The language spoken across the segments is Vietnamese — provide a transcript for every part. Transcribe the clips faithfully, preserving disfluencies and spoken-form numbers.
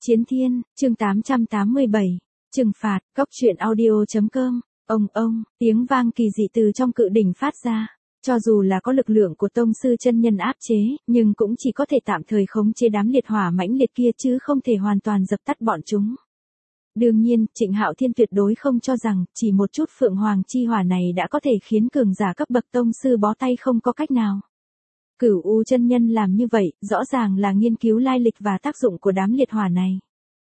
Chiến Thiên, chương tám trăm tám mươi bảy, trừng phạt, cóc truyện audio.com, ông ông, tiếng vang kỳ dị từ trong cự đỉnh phát ra. Cho dù là có lực lượng của tông sư chân nhân áp chế, nhưng cũng chỉ có thể tạm thời khống chế đám liệt hỏa mãnh liệt kia chứ không thể hoàn toàn dập tắt bọn chúng. Đương nhiên, Trịnh Hạo Thiên tuyệt đối không cho rằng, chỉ một chút phượng hoàng chi hỏa này đã có thể khiến cường giả cấp bậc tông sư bó tay không có cách nào. Cửu U chân nhân làm như vậy, rõ ràng là nghiên cứu lai lịch và tác dụng của đám liệt hỏa này.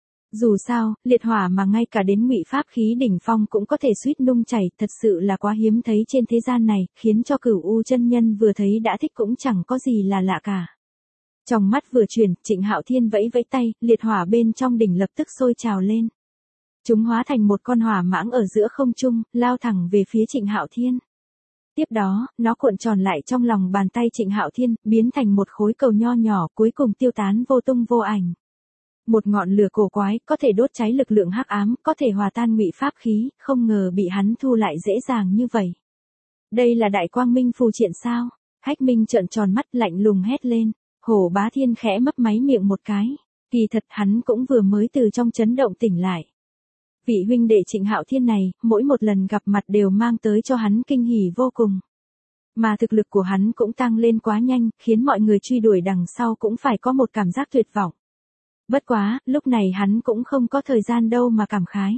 Dù sao, liệt hỏa mà ngay cả đến ngụy pháp khí đỉnh phong cũng có thể suýt nung chảy, thật sự là quá hiếm thấy trên thế gian này, khiến cho Cửu U chân nhân vừa thấy đã thích cũng chẳng có gì là lạ cả. Trong mắt vừa chuyển, Trịnh Hạo Thiên vẫy vẫy tay, liệt hỏa bên trong đỉnh lập tức sôi trào lên. Chúng hóa thành một con hỏa mãng ở giữa không trung, lao thẳng về phía Trịnh Hạo Thiên. Tiếp đó, nó cuộn tròn lại trong lòng bàn tay Trịnh Hạo Thiên, biến thành một khối cầu nho nhỏ, cuối cùng tiêu tán vô tung vô ảnh. Một ngọn lửa cổ quái, có thể đốt cháy lực lượng hắc ám, có thể hòa tan ngụy pháp khí, không ngờ bị hắn thu lại dễ dàng như vậy. Đây là đại quang minh phù triện sao? Hách Minh trợn tròn mắt lạnh lùng hét lên. Hổ Bá Thiên khẽ mấp máy miệng một cái. Kỳ thật hắn cũng vừa mới từ trong chấn động tỉnh lại. Vị huynh đệ Trịnh Hạo Thiên này, mỗi một lần gặp mặt đều mang tới cho hắn kinh hỉ vô cùng. Mà thực lực của hắn cũng tăng lên quá nhanh, khiến mọi người truy đuổi đằng sau cũng phải có một cảm giác tuyệt vọng. Bất quá, lúc này hắn cũng không có thời gian đâu mà cảm khái.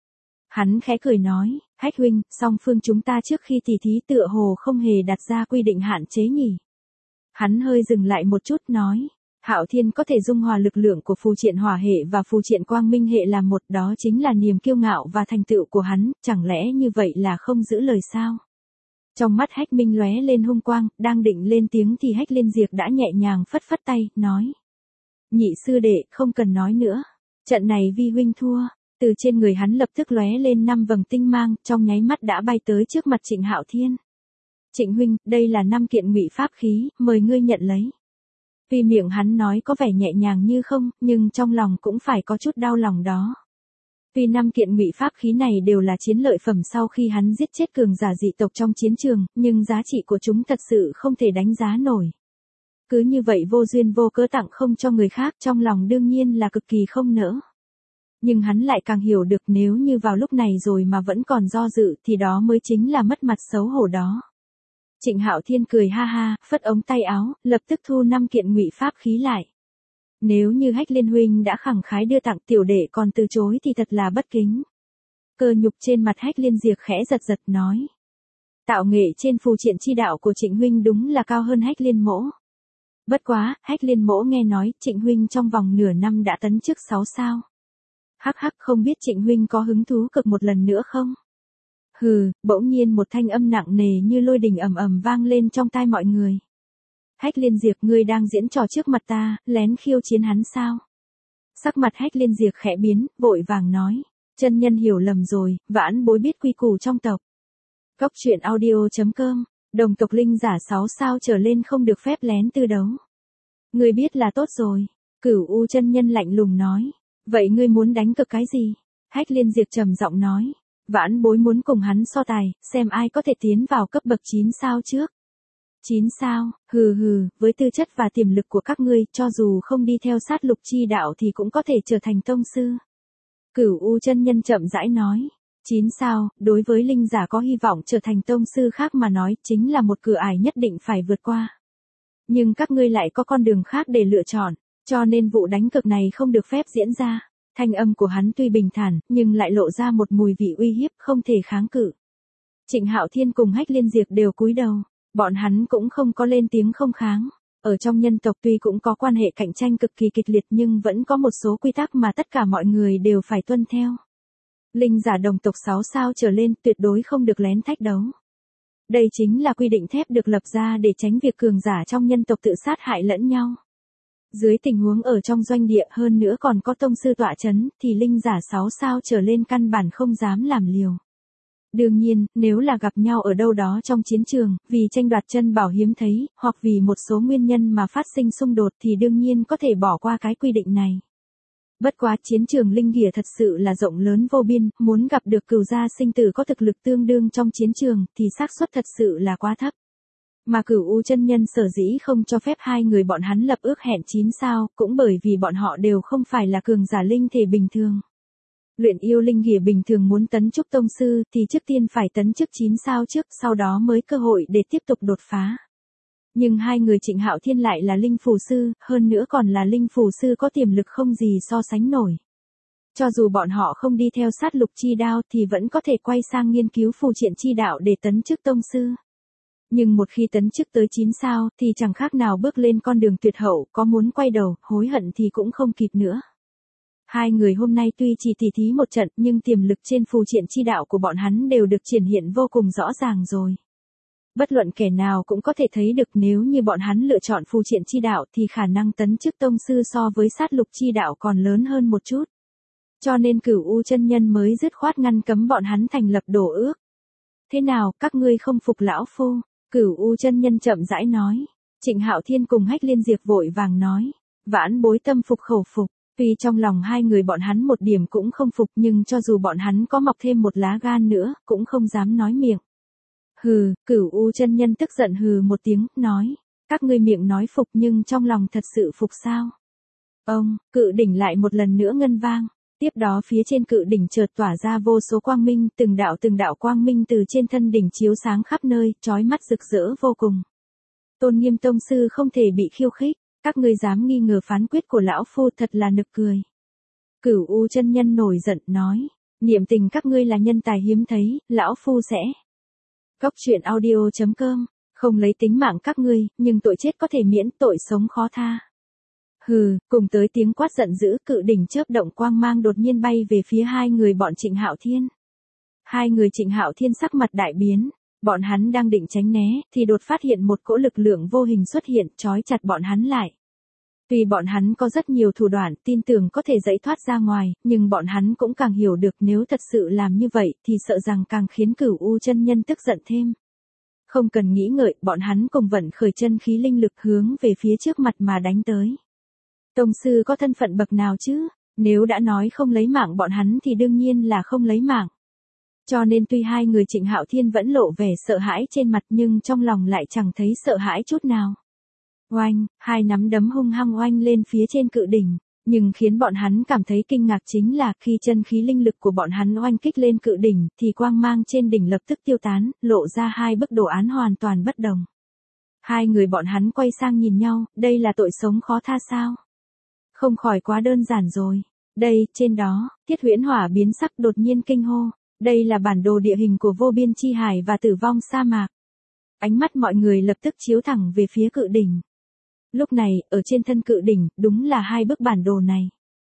Hắn khẽ cười nói, Hách huynh, song phương chúng ta trước khi tỉ thí tựa hồ không hề đặt ra quy định hạn chế nhỉ. Hắn hơi dừng lại một chút nói. Hạo Thiên có thể dung hòa lực lượng của phù triện hỏa hệ và phù triện quang minh hệ làm một, đó chính là niềm kiêu ngạo và thành tựu của hắn, chẳng lẽ như vậy là không giữ lời sao? Trong mắt Hách Minh lóe lên hung quang, đang định lên tiếng thì Hách Liên Diệp đã nhẹ nhàng phất phất tay, nói. Nhị sư đệ, không cần nói nữa. Trận này vi huynh thua. Từ trên người hắn lập tức lóe lên năm vầng tinh mang, trong nháy mắt đã bay tới trước mặt Trịnh Hạo Thiên. Trịnh huynh, đây là năm kiện ngụy pháp khí, mời ngươi nhận lấy. Tuy miệng hắn nói có vẻ nhẹ nhàng như không, nhưng trong lòng cũng phải có chút đau lòng đó. Tuy năm kiện ngụy pháp khí này đều là chiến lợi phẩm sau khi hắn giết chết cường giả dị tộc trong chiến trường, nhưng giá trị của chúng thật sự không thể đánh giá nổi. Cứ như vậy vô duyên vô cớ tặng không cho người khác, trong lòng đương nhiên là cực kỳ không nỡ. Nhưng hắn lại càng hiểu được nếu như vào lúc này rồi mà vẫn còn do dự thì đó mới chính là mất mặt xấu hổ đó. Trịnh Hạo Thiên cười ha ha, phất ống tay áo, lập tức thu năm kiện ngụy pháp khí lại. Nếu như Hách Liên huynh đã khẳng khái đưa tặng tiểu đệ còn từ chối thì thật là bất kính. Cơ nhục trên mặt Hách Liên Diệp khẽ giật giật nói. Tạo nghệ trên phù triện chi đạo của Trịnh huynh đúng là cao hơn Hách Liên mỗ. Bất quá, Hách Liên mỗ nghe nói Trịnh huynh trong vòng nửa năm đã tấn chức sáu sao. Hắc hắc, không biết Trịnh huynh có hứng thú cực một lần nữa không? Hừ, bỗng nhiên một thanh âm nặng nề như lôi đình ầm ầm vang lên trong tai mọi người. Hách Liên Diệp, ngươi đang diễn trò trước mặt ta, lén khiêu chiến hắn sao? Sắc mặt Hách Liên Diệp khẽ biến, vội vàng nói. Chân nhân hiểu lầm rồi, vãn bối biết quy củ trong tộc. Cóc truyện audio.com, đồng tộc linh giả sáu sao trở lên không được phép lén tư đấu. Ngươi biết là tốt rồi. Cửu U chân nhân lạnh lùng nói. Vậy ngươi muốn đánh cực cái gì? Hách Liên Diệp trầm giọng nói. Vãn bối muốn cùng hắn so tài, xem ai có thể tiến vào cấp bậc chín sao trước. chín sao, hừ hừ, với tư chất và tiềm lực của các ngươi, cho dù không đi theo sát lục chi đạo thì cũng có thể trở thành tông sư. Cửu U chân nhân chậm rãi nói. chín sao, đối với linh giả có hy vọng trở thành tông sư khác mà nói, chính là một cửa ải nhất định phải vượt qua. Nhưng các ngươi lại có con đường khác để lựa chọn, cho nên vụ đánh cược này không được phép diễn ra. Thanh âm của hắn tuy bình thản, nhưng lại lộ ra một mùi vị uy hiếp không thể kháng cự. Trịnh Hạo Thiên cùng Hách Liên Diệp đều cúi đầu, bọn hắn cũng không có lên tiếng không kháng. Ở trong nhân tộc tuy cũng có quan hệ cạnh tranh cực kỳ kịch liệt nhưng vẫn có một số quy tắc mà tất cả mọi người đều phải tuân theo. Linh giả đồng tộc sáu sao trở lên tuyệt đối không được lén thách đấu. Đây chính là quy định thép được lập ra để tránh việc cường giả trong nhân tộc tự sát hại lẫn nhau. Dưới tình huống ở trong doanh địa hơn nữa còn có tông sư tọa chấn, thì linh giả sáu sao trở lên căn bản không dám làm liều. Đương nhiên, nếu là gặp nhau ở đâu đó trong chiến trường, vì tranh đoạt chân bảo hiếm thấy, hoặc vì một số nguyên nhân mà phát sinh xung đột thì đương nhiên có thể bỏ qua cái quy định này. Bất quá chiến trường linh địa thật sự là rộng lớn vô biên, muốn gặp được cửu gia sinh tử có thực lực tương đương trong chiến trường thì xác suất thật sự là quá thấp. Mà Cửu U chân nhân sở dĩ không cho phép hai người bọn hắn lập ước hẹn chín sao, cũng bởi vì bọn họ đều không phải là cường giả linh thể bình thường. Luyện yêu linh ghìa bình thường muốn tấn chức tông sư thì trước tiên phải tấn chức chín sao trước, sau đó mới cơ hội để tiếp tục đột phá. Nhưng hai người Trịnh Hạo Thiên lại là linh phù sư, hơn nữa còn là linh phù sư có tiềm lực không gì so sánh nổi. Cho dù bọn họ không đi theo sát lục chi đao thì vẫn có thể quay sang nghiên cứu phù triện chi đạo để tấn chức tông sư. Nhưng một khi tấn chức tới chín sao thì chẳng khác nào bước lên con đường tuyệt hậu, có muốn quay đầu, hối hận thì cũng không kịp nữa. Hai người hôm nay tuy chỉ tỉ thí một trận nhưng tiềm lực trên phù triện chi đạo của bọn hắn đều được triển hiện vô cùng rõ ràng rồi. Bất luận kẻ nào cũng có thể thấy được nếu như bọn hắn lựa chọn phù triện chi đạo thì khả năng tấn chức tông sư so với sát lục chi đạo còn lớn hơn một chút. Cho nên Cửu U chân nhân mới dứt khoát ngăn cấm bọn hắn thành lập đồ ước. Thế nào, các ngươi không phục lão phu? Cửu U chân nhân chậm rãi nói. Trịnh Hạo Thiên cùng Hách Liên Diệp vội vàng nói. Vãn bối tâm phục khẩu phục. Tuy trong lòng hai người bọn hắn một điểm cũng không phục nhưng cho dù bọn hắn có mọc thêm một lá gan nữa, cũng không dám nói miệng. Hừ, Cửu U chân nhân tức giận hừ một tiếng, nói. Các ngươi miệng nói phục nhưng trong lòng thật sự phục sao? Ông, cự đỉnh lại một lần nữa ngân vang. Tiếp đó phía trên cự đỉnh chợt tỏa ra vô số quang minh, từng đạo từng đạo quang minh từ trên thân đỉnh chiếu sáng khắp nơi, chói mắt rực rỡ vô cùng. Tôn Nghiêm tông sư không thể bị khiêu khích, các ngươi dám nghi ngờ phán quyết của lão phu thật là nực cười. Cửu U chân nhân nổi giận nói, niệm tình các ngươi là nhân tài hiếm thấy, lão phu sẽ. Cốc truyện audio chấm com, không lấy tính mạng các ngươi, nhưng tội chết có thể miễn, tội sống khó tha. Hừ, cùng tới tiếng quát giận dữ, cự đỉnh chớp động quang mang đột nhiên bay về phía hai người bọn Trịnh Hạo Thiên. Hai người Trịnh Hạo Thiên sắc mặt đại biến, bọn hắn đang định tránh né, thì đột phát hiện một cỗ lực lượng vô hình xuất hiện, trói chặt bọn hắn lại. Tuy bọn hắn có rất nhiều thủ đoạn, tin tưởng có thể dãy thoát ra ngoài, nhưng bọn hắn cũng càng hiểu được nếu thật sự làm như vậy thì sợ rằng càng khiến Cửu U chân nhân tức giận thêm. Không cần nghĩ ngợi, bọn hắn cùng vận khởi chân khí linh lực hướng về phía trước mặt mà đánh tới. Tông sư có thân phận bậc nào chứ? Nếu đã nói không lấy mạng bọn hắn thì đương nhiên là không lấy mạng. Cho nên tuy hai người Trịnh Hạo Thiên vẫn lộ vẻ sợ hãi trên mặt nhưng trong lòng lại chẳng thấy sợ hãi chút nào. Oanh, hai nắm đấm hung hăng oanh lên phía trên cự đỉnh, nhưng khiến bọn hắn cảm thấy kinh ngạc chính là khi chân khí linh lực của bọn hắn oanh kích lên cự đỉnh thì quang mang trên đỉnh lập tức tiêu tán, lộ ra hai bức đồ án hoàn toàn bất đồng. Hai người bọn hắn quay sang nhìn nhau, đây là tội sống khó tha sao? Không khỏi quá đơn giản rồi. Đây, trên đó, Thiết Huyễn Hỏa biến sắc đột nhiên kinh hô. Đây là bản đồ địa hình của vô biên chi hải và tử vong sa mạc. Ánh mắt mọi người lập tức chiếu thẳng về phía cự đỉnh. Lúc này, ở trên thân cự đỉnh, đúng là hai bức bản đồ này.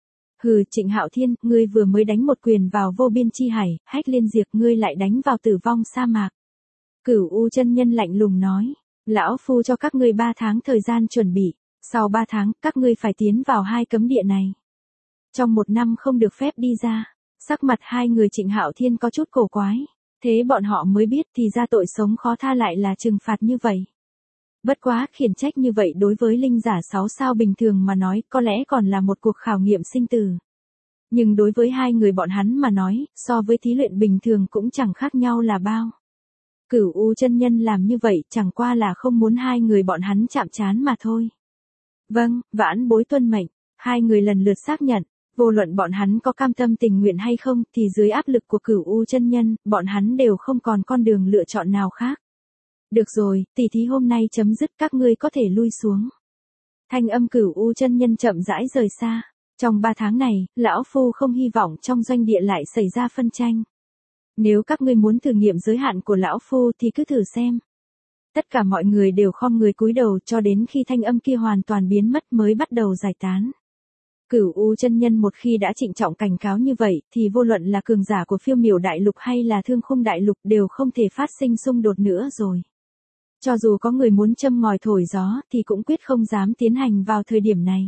Hừ, Trịnh Hạo Thiên, ngươi vừa mới đánh một quyền vào vô biên chi hải, Hách Liên Diệp ngươi lại đánh vào tử vong sa mạc. Cửu U chân nhân lạnh lùng nói, lão phu cho các ngươi ba tháng thời gian chuẩn bị. Sau ba tháng, các ngươi phải tiến vào hai cấm địa này. Trong một năm không được phép đi ra. Sắc mặt hai người Trịnh Hạo Thiên có chút cổ quái. Thế bọn họ mới biết thì ra tội sống khó tha lại là trừng phạt như vậy. Bất quá, khiển trách như vậy đối với linh giả sáu sao bình thường mà nói có lẽ còn là một cuộc khảo nghiệm sinh tử. Nhưng đối với hai người bọn hắn mà nói, so với thí luyện bình thường cũng chẳng khác nhau là bao. Cửu U chân nhân làm như vậy chẳng qua là không muốn hai người bọn hắn chạm trán mà thôi. Vâng, vãn bối tuân mệnh, hai người lần lượt xác nhận, vô luận bọn hắn có cam tâm tình nguyện hay không thì dưới áp lực của Cửu U chân nhân, bọn hắn đều không còn con đường lựa chọn nào khác. Được rồi, tỷ thí hôm nay chấm dứt, các ngươi có thể lui xuống. Thanh âm Cửu U chân nhân chậm rãi rời xa. Trong ba tháng này, lão phu không hy vọng trong doanh địa lại xảy ra phân tranh. Nếu các ngươi muốn thử nghiệm giới hạn của lão phu thì cứ thử xem. Tất cả mọi người đều khom người cúi đầu cho đến khi thanh âm kia hoàn toàn biến mất mới bắt đầu giải tán. Cửu U chân nhân một khi đã trịnh trọng cảnh cáo như vậy thì vô luận là cường giả của Phiêu Miểu đại lục hay là Thương Khung đại lục đều không thể phát sinh xung đột nữa rồi. Cho dù có người muốn châm ngòi thổi gió thì cũng quyết không dám tiến hành vào thời điểm này.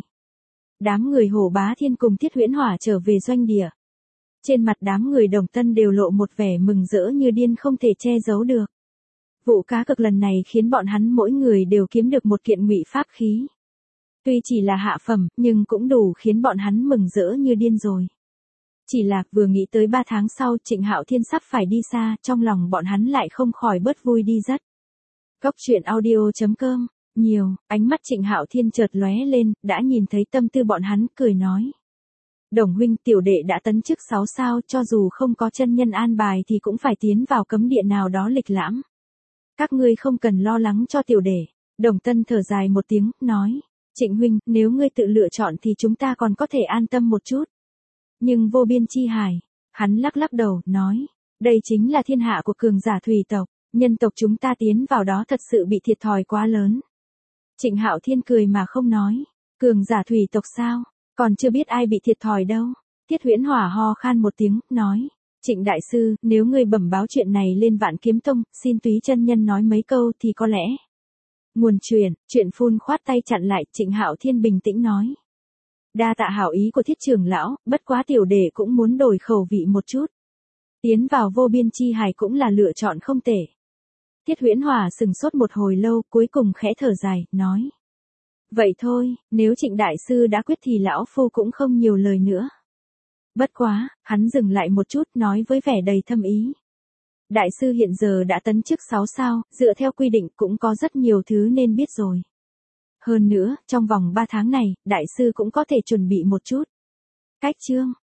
Đám người Hổ Bá Thiên cùng Thiết Huyễn Hỏa trở về doanh địa. Trên mặt đám người Đồng Tân đều lộ một vẻ mừng rỡ như điên không thể che giấu được. Vụ cá cược lần này khiến bọn hắn mỗi người đều kiếm được một kiện ngụy pháp khí. Tuy chỉ là hạ phẩm, nhưng cũng đủ khiến bọn hắn mừng rỡ như điên rồi. Chỉ là vừa nghĩ tới ba tháng sau Trịnh Hạo Thiên sắp phải đi xa, trong lòng bọn hắn lại không khỏi bớt vui đi rất. Cốc truyện audio chấm com. Nhiều, ánh mắt Trịnh Hạo Thiên chợt lóe lên, đã nhìn thấy tâm tư bọn hắn, cười nói. Đồng huynh, tiểu đệ đã tấn chức sáu sao, cho dù không có chân nhân an bài thì cũng phải tiến vào cấm địa nào đó lịch lãm. Các ngươi không cần lo lắng cho tiểu đệ. Đồng Tân thở dài một tiếng, nói. Trịnh huynh, nếu ngươi tự lựa chọn thì chúng ta còn có thể an tâm một chút. Nhưng vô biên chi hải, hắn lắc lắc đầu, nói. Đây chính là thiên hạ của cường giả thủy tộc, nhân tộc chúng ta tiến vào đó thật sự bị thiệt thòi quá lớn. Trịnh Hạo Thiên cười mà không nói. Cường giả thủy tộc sao? Còn chưa biết ai bị thiệt thòi đâu. Thiết Huyễn Hỏa ho khan một tiếng, nói. Trịnh đại sư, nếu ngươi bẩm báo chuyện này lên Vạn Kiếm Tông, xin túy chân nhân nói mấy câu thì có lẽ. Nguồn truyền, chuyện phun khoát tay chặn lại, Trịnh Hạo Thiên bình tĩnh nói. Đa tạ hảo ý của Thiết trưởng lão, bất quá tiểu đệ cũng muốn đổi khẩu vị một chút. Tiến vào vô biên chi hải cũng là lựa chọn không tệ. Thiết Huyễn Hỏa sừng sốt một hồi lâu, cuối cùng khẽ thở dài, nói. Vậy thôi, nếu Trịnh đại sư đã quyết thì lão phu cũng không nhiều lời nữa. Bất quá, hắn dừng lại một chút, nói với vẻ đầy thâm ý. Đại sư hiện giờ đã tấn chức sáu sao, dựa theo quy định cũng có rất nhiều thứ nên biết rồi. Hơn nữa, trong vòng ba tháng này, đại sư cũng có thể chuẩn bị một chút. Cách chương.